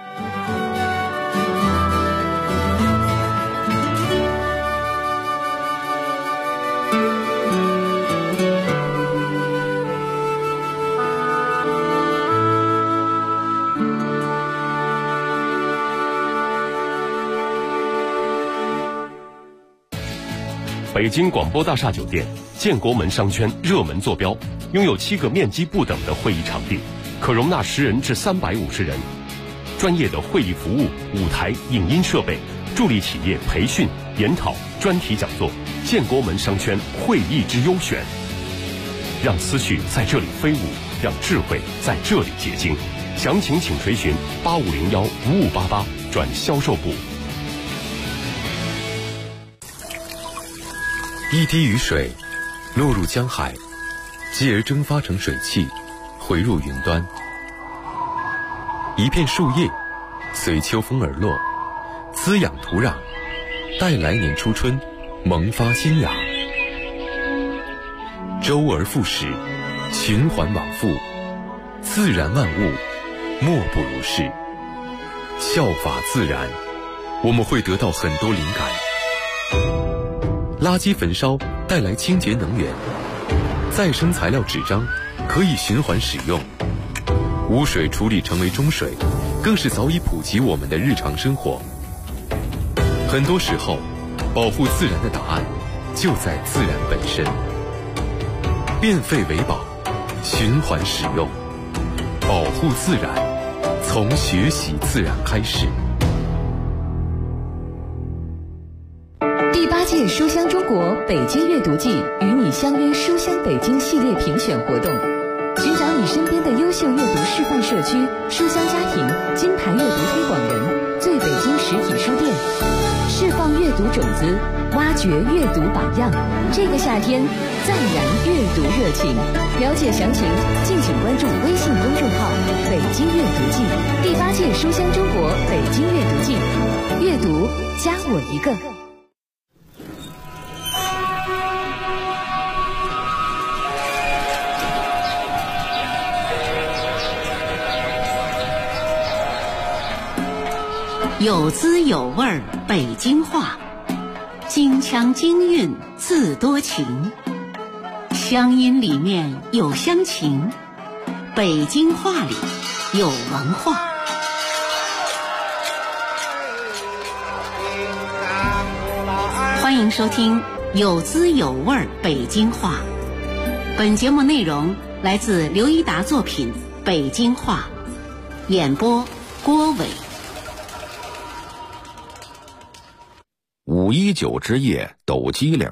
北京广播大厦酒店建国门商圈热门坐标，拥有7个面积不等的会议场地，可容纳10人至350人。专业的会议服务、舞台、影音设备，助力企业培训、研讨、专题讲座。建国门商圈会议之优选，让思绪在这里飞舞，让智慧在这里结晶。详情请垂询8501-5588转销售部。 一滴雨水落入江海，继而蒸发成水汽，回入云端。一片树叶随秋风而落，滋养土壤，待来年初春萌发新芽。周而复始，循环往复，自然万物莫不如是。效法自然，我们会得到很多灵感。垃圾焚烧带来清洁能源，再生材料纸张可以循环使用，污水处理成为中水，更是早已普及我们的日常生活。很多时候，保护自然的答案就在自然本身。变废为宝，循环使用，保护自然，从学习自然开始。 第8届书香中国北京阅读季与你相约书香北京系列评选活动，寻找你身边的优秀阅读示范社区、书香家庭、金牌阅读推广人、最北京实体书店，释放阅读种子，挖掘阅读榜样。这个夏天，再燃阅读热情。了解详情，敬请关注微信公众号“北京阅读季”。第8届书香中国北京阅读季，阅读加我一个。 有滋有味儿北京话，京腔京韵字多情，乡音里面有乡情，北京话里有文化。欢迎收听有滋有味儿北京话。本节目内容来自刘一达作品《北京话》，演播郭伟。 519之夜抖机灵。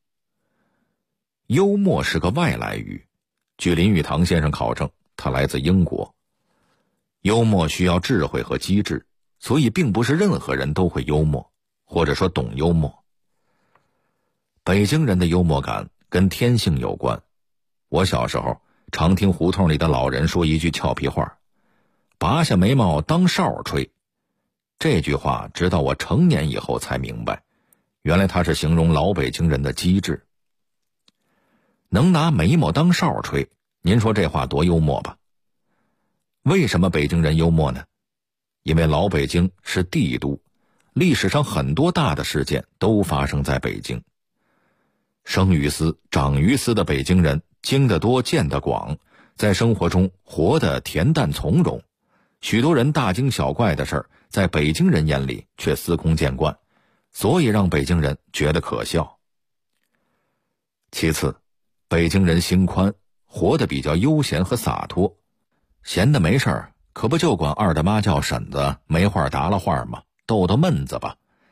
幽默是个外来语，据林语堂先生考证，它来自英国。幽默需要智慧和机智，所以并不是任何人都会幽默，或者说懂幽默。北京人的幽默感跟天性有关。我小时候常听胡同里的老人说一句俏皮话：拔下眉毛当哨吹。这句话直到我成年以后才明白，原来它是形容老北京人的机智。能拿眉毛当哨吹，您说这话多幽默吧？为什么北京人幽默呢？因为老北京是帝都，历史上很多大的事件都发生在北京。生于斯长于斯的北京人经得多见得广，在生活中活得恬淡从容，许多人大惊小怪的事儿在北京人眼里却司空见惯，所以让北京人觉得可笑。其次，北京人心宽，活得比较悠闲和洒脱，闲的没事儿，可不就管二大妈叫婶子，没话搭了话吗？逗逗闷子吧。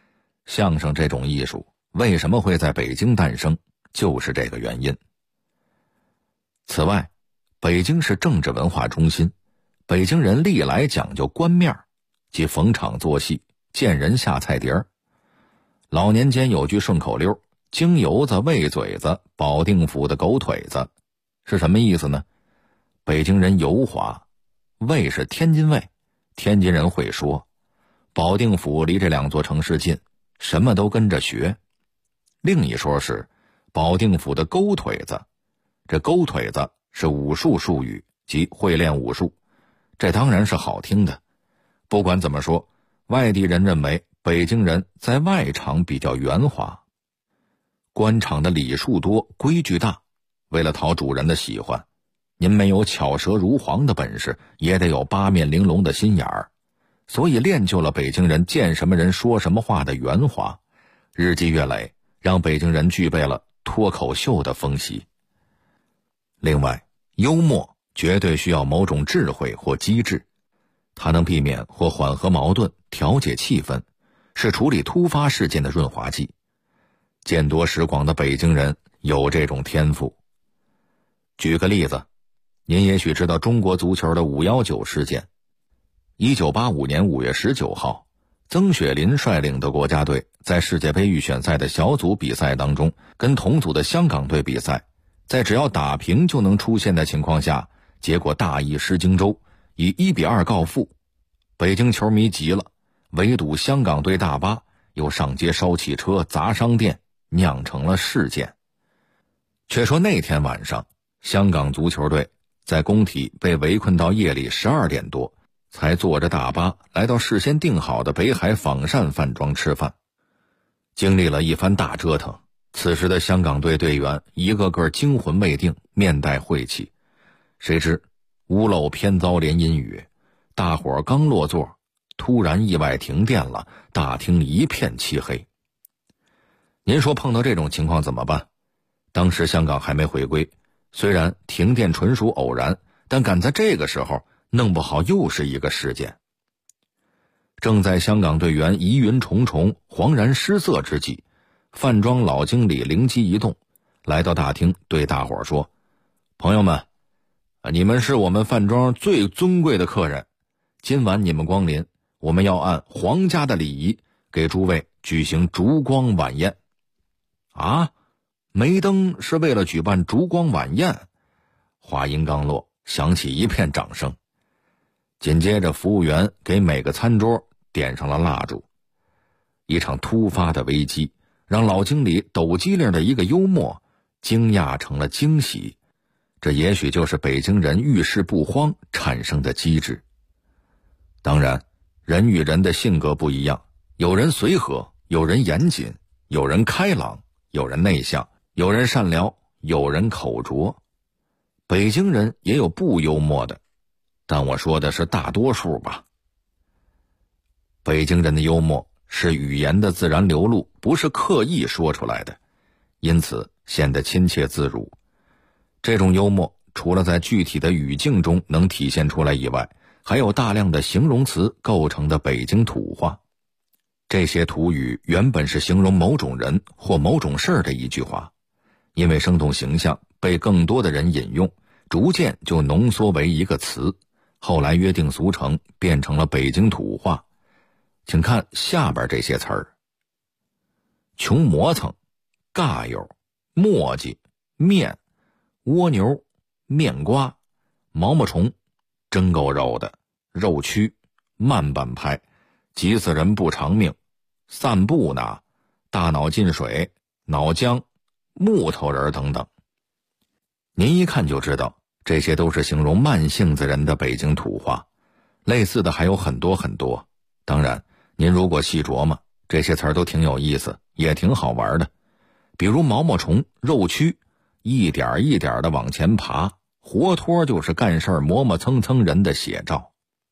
相声这种艺术为什么会在北京诞生，就是这个原因。此外，北京是政治文化中心，北京人历来讲究官面，即逢场作戏，见人下菜碟儿。老年间有句顺口溜，京油子喂嘴子，保定府的狗腿子，是什么意思呢？北京人油滑，卫是天津卫，天津人会说，保定府离这两座城市近，什么都跟着学。另一说是保定府的勾腿子，这勾腿子是武术术语，即会练武术，这当然是好听的。不管怎么说，外地人认为北京人在外场比较圆滑，官场的礼数多，规矩大，为了讨主人的喜欢，您没有巧舌如簧的本事，也得有八面玲珑的心眼儿，所以练就了北京人见什么人说什么话的圆滑，日积月累，让北京人具备了脱口秀的风习。另外，幽默绝对需要某种智慧或机智，它能避免或缓和矛盾，调节气氛，是处理突发事件的润滑剂。见多识广的北京人有这种天赋。举个例子，您也许知道中国足球的519事件。1985年5月19号，曾雪林率领的国家队在世界杯预选赛的小组比赛当中，跟同组的香港队比赛，在只要打平就能出线的情况下，结果大意失荆州，以1-2告负。北京球迷急了，围堵香港队大巴，又上街烧汽车、砸商店，酿成了事件。却说那天晚上，香港足球队在工体被围困到夜里12点多，才坐着大巴来到事先订好的北海仿膳饭庄吃饭。经历了一番大折腾，此时的香港队队员一个个惊魂未定，面带晦气。谁知屋漏偏遭连阴雨，大伙儿刚落座，突然意外停电了，大厅一片漆黑。您说碰到这种情况怎么办？当时香港还没回归，虽然停电纯属偶然，但赶在这个时候弄不好又是一个事件。正在香港队员疑云重重、惶然失色之际，饭庄老经理灵机一动，来到大厅对大伙儿说：朋友们，你们是我们饭庄最尊贵的客人，今晚你们光临，我们要按皇家的礼仪给诸位举行烛光晚宴。啊，梅登是为了举办烛光晚宴？话音刚落，响起一片掌声。紧接着服务员给每个餐桌点上了蜡烛。一场突发的危机让老经理抖机灵的一个幽默惊讶成了惊喜，这也许就是北京人遇事不慌产生的机智。当然，人与人的性格不一样，有人随和，有人严谨，有人开朗，有人内向，有人善良，有人口拙。北京人也有不幽默的，但我说的是大多数吧。北京人的幽默是语言的自然流露，不是刻意说出来的，因此显得亲切自如。这种幽默除了在具体的语境中能体现出来以外，还有大量的形容词构成的北京土话。这些土语原本是形容某种人或某种事儿的一句话，因为生动形象被更多的人引用，逐渐就浓缩为一个词，后来约定俗成，变成了北京土话。请看下边这些词儿：穷磨蹭、尬友、磨叽、面、蜗牛、面瓜、毛毛虫、真够肉的、肉蛆、慢半拍、急死人不偿命、散步呢、大脑进水、脑浆、木头人等等。您一看就知道，这些都是形容慢性子人的北京土话，类似的还有很多很多。当然，您如果细琢磨，这些词儿都挺有意思，也挺好玩的。比如毛毛虫、肉蛆，一点一点的往前爬，活脱就是干事磨磨蹭蹭人的写照。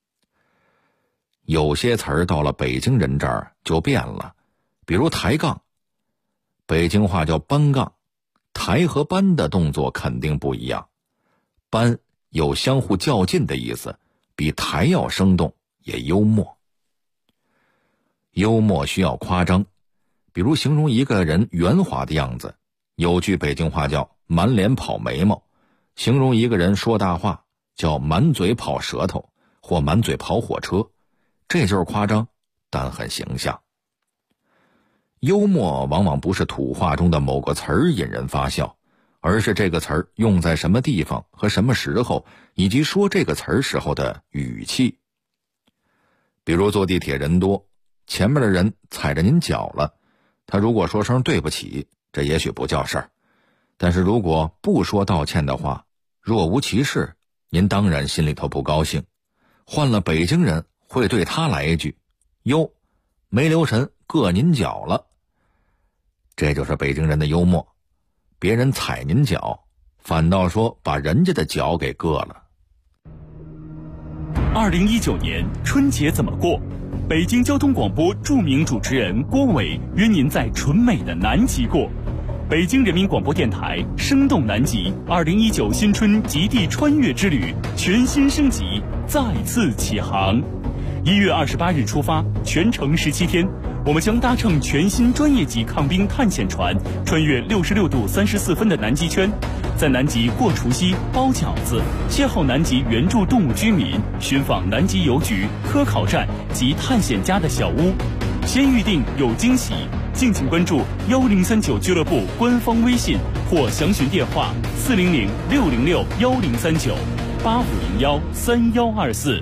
有些词儿到了北京人这儿就变了，比如抬杠，北京话叫搬杠，抬和搬的动作肯定不一样。搬有相互较劲的意思，比抬要生动，也幽默。幽默需要夸张， 比如形容一个人圆滑的样子，有句北京话叫满脸跑眉毛，形容一个人说大话叫满嘴跑舌头或满嘴跑火车，这就是夸张，但很形象。幽默往往不是土话中的某个词儿引人发笑，而是这个词儿用在什么地方和什么时候，以及说这个词儿时候的语气。比如坐地铁人多，前面的人踩着您脚了，他如果说声对不起，这也许不叫事儿，但是如果不说道歉的话，若无其事，您当然心里头不高兴。换了北京人会对他来一句，哟，没留神硌您脚了。这就是北京人的幽默，别人踩您脚，反倒说把人家的脚给硌了。 2019年春节怎么过？北京交通广播著名主持人郭伟约您在纯美的南极过。北京人民广播电台生动南极2019新春极地穿越之旅全新升级，再次起航。1月28日出发，全程17天，我们将搭乘全新专业级抗冰探险船，穿越66度34分的南极圈，在南极过除夕、包饺子，邂逅南极原住动物居民，寻访南极邮局、科考站及探险家的小屋。先预定有惊喜，敬请关注1039俱乐部官方微信或详询电话400-606-1039-8501-3124。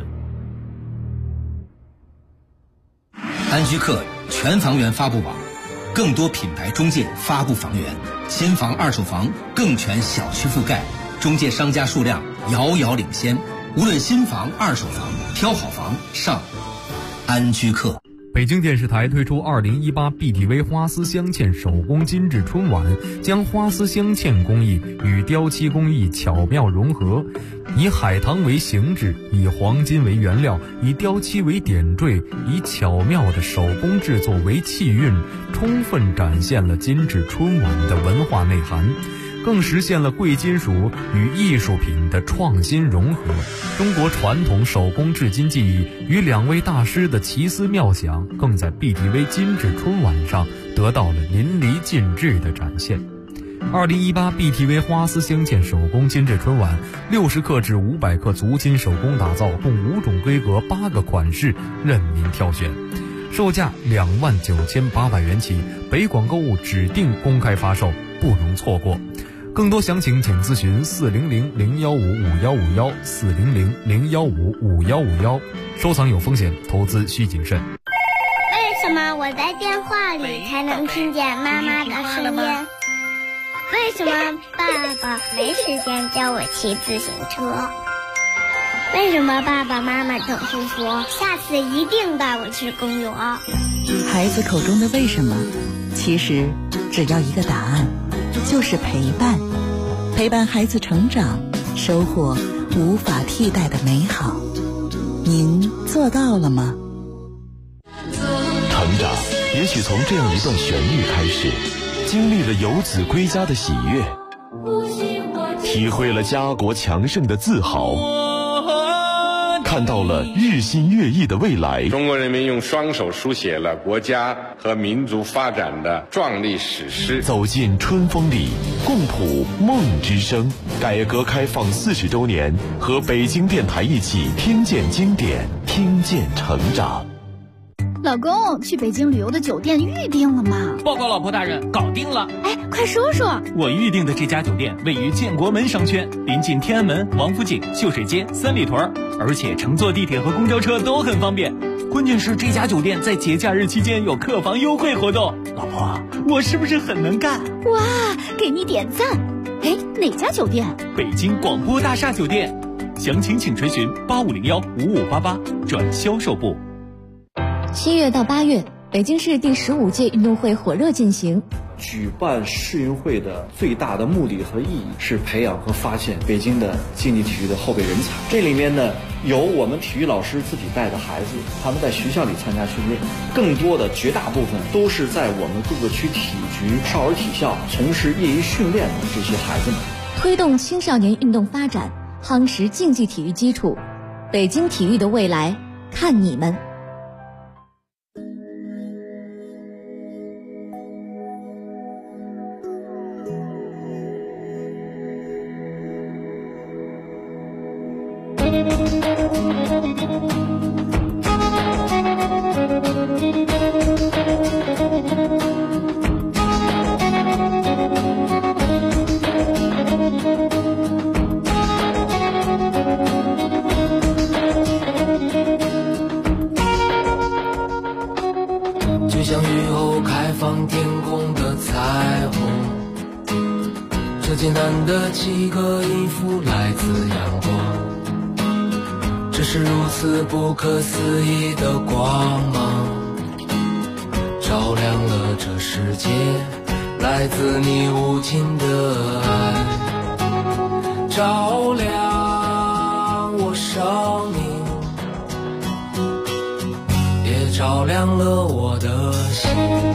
安居客全房源发布网，更多品牌中介发布房源，新房二手房更全小区覆盖，中介商家数量遥遥领先。无论新房二手房，挑好房上安居客。 北京电视台推出2018 BTV 花丝镶嵌手工精致春晚，将花丝镶嵌工艺与雕漆工艺巧妙融合，以海棠为形制，以黄金为原料，以雕漆为点缀，以巧妙的手工制作为气韵，充分展现了精致春晚的文化内涵，更实现了贵金属与艺术品的创新融合。中国传统手工制金技艺与两位大师的奇思妙想，更在 BTV 精致春晚上得到了淋漓尽致的展现。2018 BTV 花丝镶嵌手工精致春晚，60克至500克足金手工打造，共5种规格8个款式任您挑选，售价29800元起，北广购物指定公开发售，不容错过。更多详情请咨询400-015-5151 400-015-5151。收藏有风险，投资需谨慎。 为什么我在电话里才能听见妈妈的声音？为什么爸爸没时间教我骑自行车？为什么爸爸妈妈总是说下次一定带我去公园？ 孩子口中的为什么，其实只要一个答案，就是陪伴。陪伴孩子成长，收获无法替代的美好。您做到了吗？ 成长也许从这样一段旋律开始，经历了游子归家的喜悦，体会了家国强盛的自豪，看到了日新月异的未来。 中国人民用双手书写了国家和民族发展的壮丽史诗。 走进春风里，共谱梦之声。改革开放40周年，和北京电台一起听见经典，听见成长。 老公，去北京旅游的酒店预定了吗？ 报告老婆大人，搞定了。 哎，快说说。 我预定的这家酒店位于建国门商圈，临近天安门、王府井、秀水街、三里屯，而且乘坐地铁和公交车都很方便。关键是这家酒店在节假日期间有客房优惠活动。老婆，我是不是很能干？ 哇，给你点赞。哎，哪家酒店？ 北京广播大厦酒店。详情请垂询8501-5588转销售部。 7月到8月，北京市第15届运动会火热进行。 举办世运会的最大的目的和意义是培养和发现北京的竞技体育的后备人才。这里面呢，有我们体育老师自己带的孩子，他们在学校里参加训练，更多的绝大部分都是在我们各个区体局、少儿体校从事业余训练的这些孩子们。 推动青少年运动发展，夯实竞技体育基础，北京体育的未来，看你们。 就像雨后开放天空的彩虹，这简单的几个音符来自阳光，这是如此不可思议的光芒，照亮了这世界，来自你无尽的爱，照亮我生命，也照亮了我的心。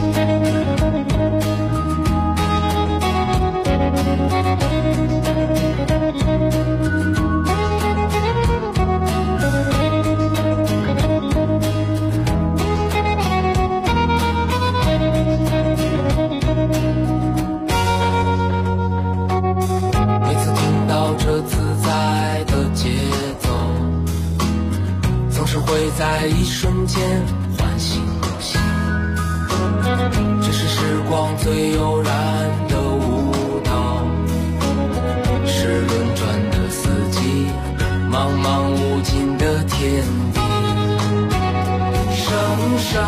每次听到这自在的节奏，总是会在一瞬间唤醒我心。这是时光最悠然的舞蹈，是轮转的四季，茫茫无尽的天地，生生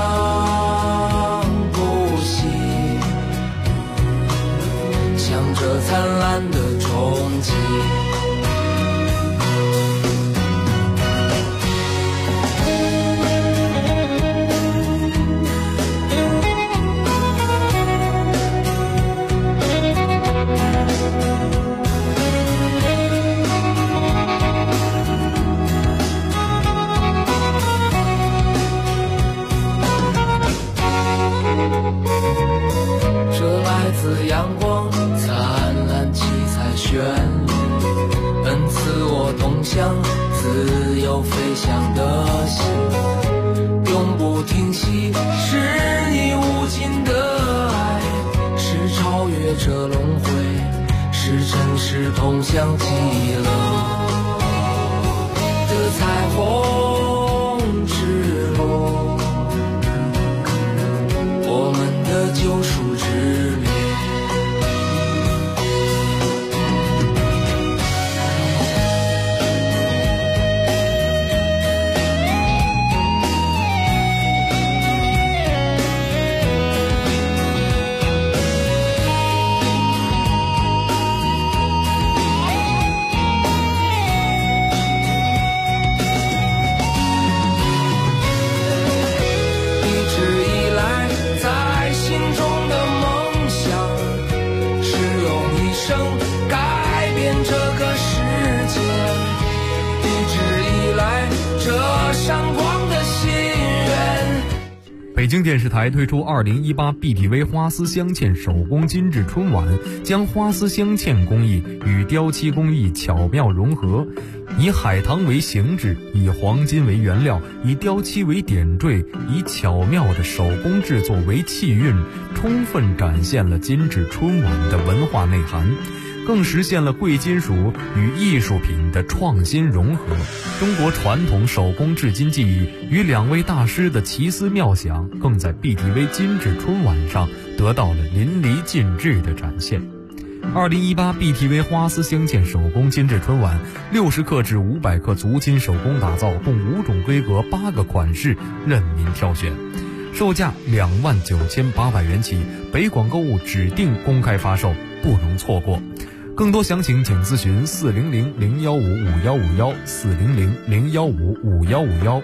不息，向着灿烂的憧憬。这来自阳光灿烂七彩旋律，恩赐我同向自由飞翔的心，永不停息，是你无尽的爱，是超越这轮回，是真实同向极乐的彩虹之路，我们的救赎之旅。 北京电视台推出2018 BTV 花丝镶嵌手工精致春晚，将花丝镶嵌工艺与雕漆工艺巧妙融合，以海棠为形制，以黄金为原料，以雕漆为点缀，以巧妙的手工制作为气韵，充分展现了精致春晚的文化内涵，更实现了贵金属与艺术品的创新融合。中国传统手工制金技艺与两位大师的奇思妙想，更在 BTV 精致春晚上得到了淋漓尽致的展现。2018 BTV 花丝镶嵌手工精致春晚，60克至500克足金手工打造，共5种规格8个款式，任您挑选，售价29800元起，北广购物指定公开发售，不容错过。更多详情请咨询400-015-5151 400-015-5151。